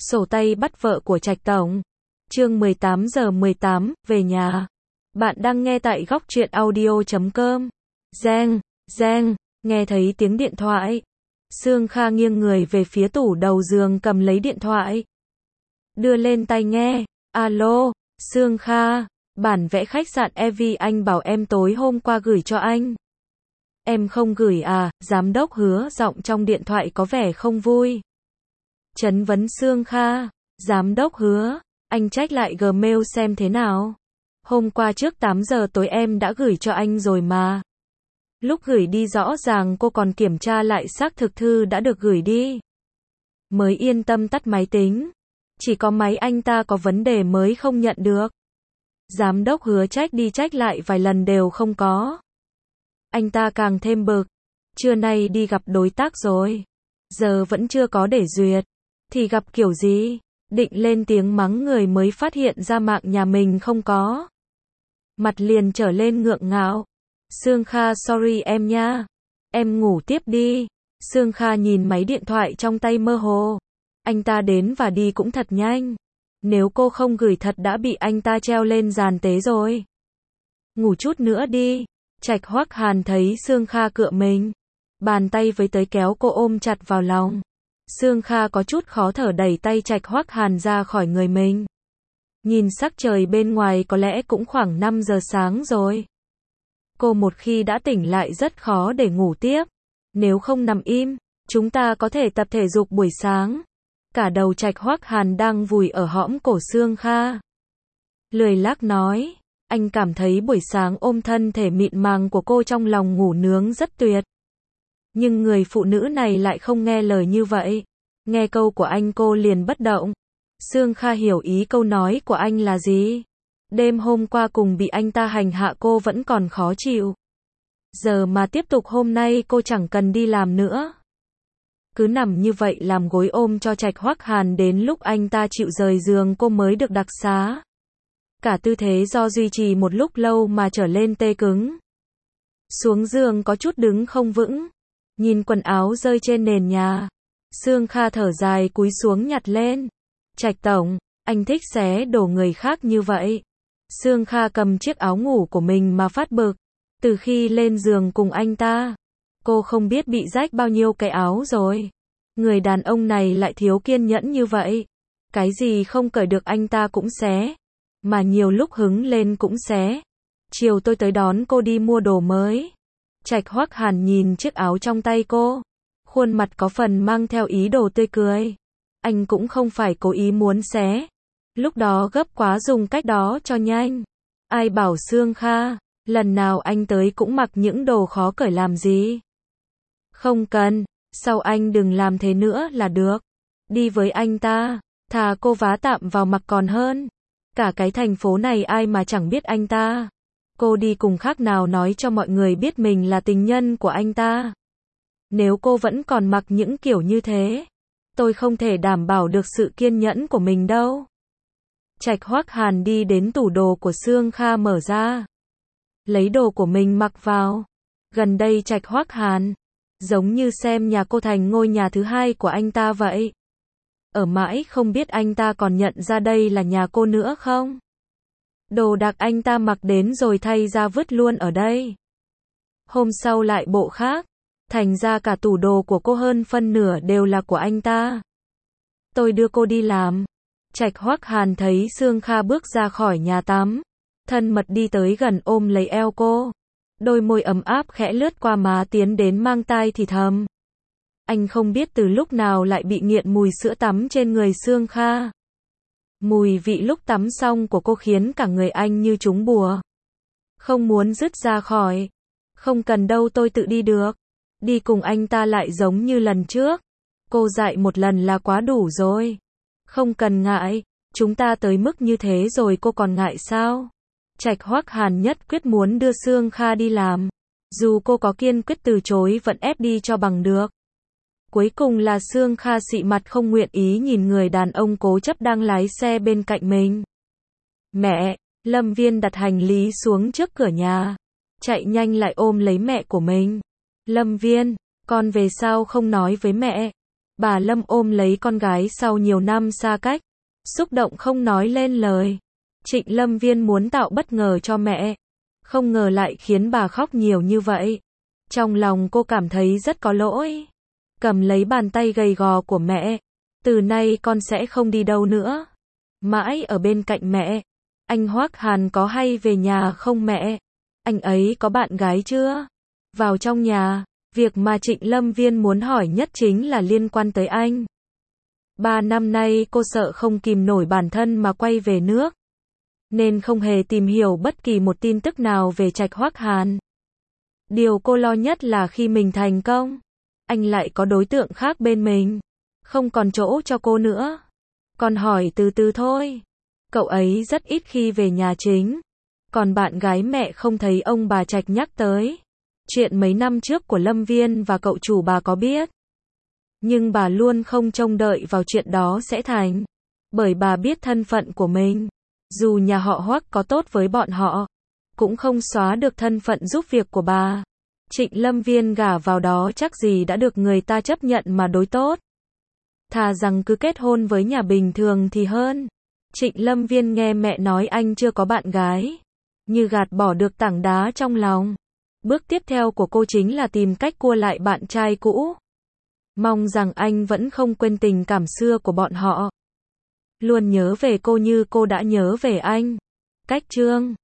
Sổ tay bắt vợ của Trạch Tổng. Chương 18:18, về nhà. Bạn đang nghe tại góc truyện audio.com. Reng, reng, nghe thấy tiếng điện thoại. Sương Kha nghiêng người về phía tủ đầu giường cầm lấy điện thoại. Đưa lên tai nghe. Alo, Sương Kha, bản vẽ khách sạn Evi anh bảo em tối hôm qua gửi cho anh. Em không gửi à? Giám đốc Hứa giọng trong điện thoại có vẻ không vui. Chấn vấn Sương Kha. Giám đốc Hứa, anh check lại Gmail xem thế nào. Hôm qua trước 8 giờ tối em đã gửi cho anh rồi mà. Lúc gửi đi rõ ràng cô còn kiểm tra lại xác thực thư đã được gửi đi. Mới yên tâm tắt máy tính. Chỉ có máy anh ta có vấn đề mới không nhận được. Giám đốc Hứa check đi check lại vài lần đều không có. Anh ta càng thêm bực. Trưa nay đi gặp đối tác rồi. Giờ vẫn chưa có để duyệt. Thì gặp kiểu gì? Định lên tiếng mắng người mới phát hiện ra mạng nhà mình không có. Mặt liền trở lên ngượng ngạo. Sương Kha sorry em nha. Em ngủ tiếp đi. Sương Kha nhìn máy điện thoại trong tay mơ hồ. Anh ta đến và đi cũng thật nhanh. Nếu cô không gửi thật đã bị anh ta treo lên giàn tế rồi. Ngủ chút nữa đi. Trạch Hoắc Hàn thấy Sương Kha cựa mình. Bàn tay với tới kéo cô ôm chặt vào lòng. Sương Kha có chút khó thở đẩy tay Trạch Hoắc Hàn ra khỏi người mình. Nhìn sắc trời bên ngoài có lẽ cũng khoảng 5 giờ sáng rồi. Cô một khi đã tỉnh lại rất khó để ngủ tiếp. Nếu không nằm im, chúng ta có thể tập thể dục buổi sáng. Cả đầu Trạch Hoắc Hàn đang vùi ở hõm cổ Sương Kha. Lười lác nói, anh cảm thấy buổi sáng ôm thân thể mịn màng của cô trong lòng ngủ nướng rất tuyệt. Nhưng người phụ nữ này lại không nghe lời như vậy. Nghe câu của anh cô liền bất động. Sương Kha hiểu ý câu nói của anh là gì. Đêm hôm qua cùng bị anh ta hành hạ cô vẫn còn khó chịu. Giờ mà tiếp tục hôm nay cô chẳng cần đi làm nữa. Cứ nằm như vậy làm gối ôm cho Trạch Hoắc Hàn đến lúc anh ta chịu rời giường cô mới được đặc xá. Cả tư thế do duy trì một lúc lâu mà trở lên tê cứng. Xuống giường có chút đứng không vững. Nhìn quần áo rơi trên nền nhà. Sương Kha thở dài cúi xuống nhặt lên. Trạch Tổng, anh thích xé đồ người khác như vậy. Sương Kha cầm chiếc áo ngủ của mình mà phát bực. Từ khi lên giường cùng anh ta, cô không biết bị rách bao nhiêu cái áo rồi. Người đàn ông này lại thiếu kiên nhẫn như vậy. Cái gì không cởi được anh ta cũng xé. Mà nhiều lúc hứng lên cũng xé. Chiều tôi tới đón cô đi mua đồ mới. Trạch Hoắc Hàn nhìn chiếc áo trong tay cô. Khuôn mặt có phần mang theo ý đồ tươi cười. Anh cũng không phải cố ý muốn xé. Lúc đó gấp quá dùng cách đó cho nhanh. Ai bảo Sương Kha, lần nào anh tới cũng mặc những đồ khó cởi làm gì. Không cần, sau anh đừng làm thế nữa là được. Đi với anh ta, thà cô vá tạm vào mặc còn hơn. Cả cái thành phố này ai mà chẳng biết anh ta. Cô đi cùng khác nào nói cho mọi người biết mình là tình nhân của anh ta. Nếu cô vẫn còn mặc những kiểu như thế, tôi không thể đảm bảo được sự kiên nhẫn của mình đâu. Trạch Hoắc Hàn đi đến tủ đồ của Sương Kha mở ra. Lấy đồ của mình mặc vào. Gần đây Trạch Hoắc Hàn, giống như xem nhà cô thành ngôi nhà thứ hai của anh ta vậy. Ở mãi không biết anh ta còn nhận ra đây là nhà cô nữa không? Đồ đạc anh ta mặc đến rồi thay ra vứt luôn ở đây. Hôm sau lại bộ khác. Thành ra cả tủ đồ của cô hơn phân nửa đều là của anh ta. Tôi đưa cô đi làm. Trạch Hoắc Hàn thấy Sương Kha bước ra khỏi nhà tắm. Thân mật đi tới gần ôm lấy eo cô. Đôi môi ấm áp khẽ lướt qua má tiến đến mang tai thì thầm. Anh không biết từ lúc nào lại bị nghiện mùi sữa tắm trên người Sương Kha. Mùi vị lúc tắm xong của cô khiến cả người anh như trúng bùa. Không muốn dứt ra khỏi. Không cần đâu tôi tự đi được. Đi cùng anh ta lại giống như lần trước. Cô dạy một lần là quá đủ rồi. Không cần ngại. Chúng ta tới mức như thế rồi cô còn ngại sao? Trạch Hoắc Hàn nhất quyết muốn đưa Sương Kha đi làm. Dù cô có kiên quyết từ chối vẫn ép đi cho bằng được. Cuối cùng là Sương Kha xị mặt không nguyện ý nhìn người đàn ông cố chấp đang lái xe bên cạnh mình. Mẹ, Lâm Viên đặt hành lý xuống trước cửa nhà. Chạy nhanh lại ôm lấy mẹ của mình. Lâm Viên, con về sao không nói với mẹ? Bà Lâm ôm lấy con gái sau nhiều năm xa cách, xúc động không nói lên lời. Trịnh Lâm Viên muốn tạo bất ngờ cho mẹ, không ngờ lại khiến bà khóc nhiều như vậy. Trong lòng cô cảm thấy rất có lỗi. Cầm lấy bàn tay gầy gò của mẹ. Từ nay con sẽ không đi đâu nữa. Mãi ở bên cạnh mẹ. Anh Hoắc Hàn có hay về nhà không mẹ? Anh ấy có bạn gái chưa? Vào trong nhà, việc mà Trịnh Lâm Viên muốn hỏi nhất chính là liên quan tới anh. 3 năm nay cô sợ không kìm nổi bản thân mà quay về nước, nên không hề tìm hiểu bất kỳ một tin tức nào về Trạch Hoắc Hàn. Điều cô lo nhất là khi mình thành công, anh lại có đối tượng khác bên mình, không còn chỗ cho cô nữa. Con hỏi từ từ thôi. Cậu ấy rất ít khi về nhà chính, còn bạn gái mẹ không thấy ông bà Trạch nhắc tới. Chuyện mấy năm trước của Lâm Viên và cậu chủ bà có biết, nhưng bà luôn không trông đợi vào chuyện đó sẽ thành, bởi bà biết thân phận của mình. Dù nhà họ Hoắc có tốt với bọn họ, cũng không xóa được thân phận giúp việc của bà. Trịnh Lâm Viên gả vào đó chắc gì đã được người ta chấp nhận mà đối tốt. Thà rằng cứ kết hôn với nhà bình thường thì hơn. Trịnh Lâm Viên nghe mẹ nói anh chưa có bạn gái, như gạt bỏ được tảng đá trong lòng. Bước tiếp theo của cô chính là tìm cách cua lại bạn trai cũ. Mong rằng anh vẫn không quên tình cảm xưa của bọn họ. Luôn nhớ về cô như cô đã nhớ về anh. Cách chương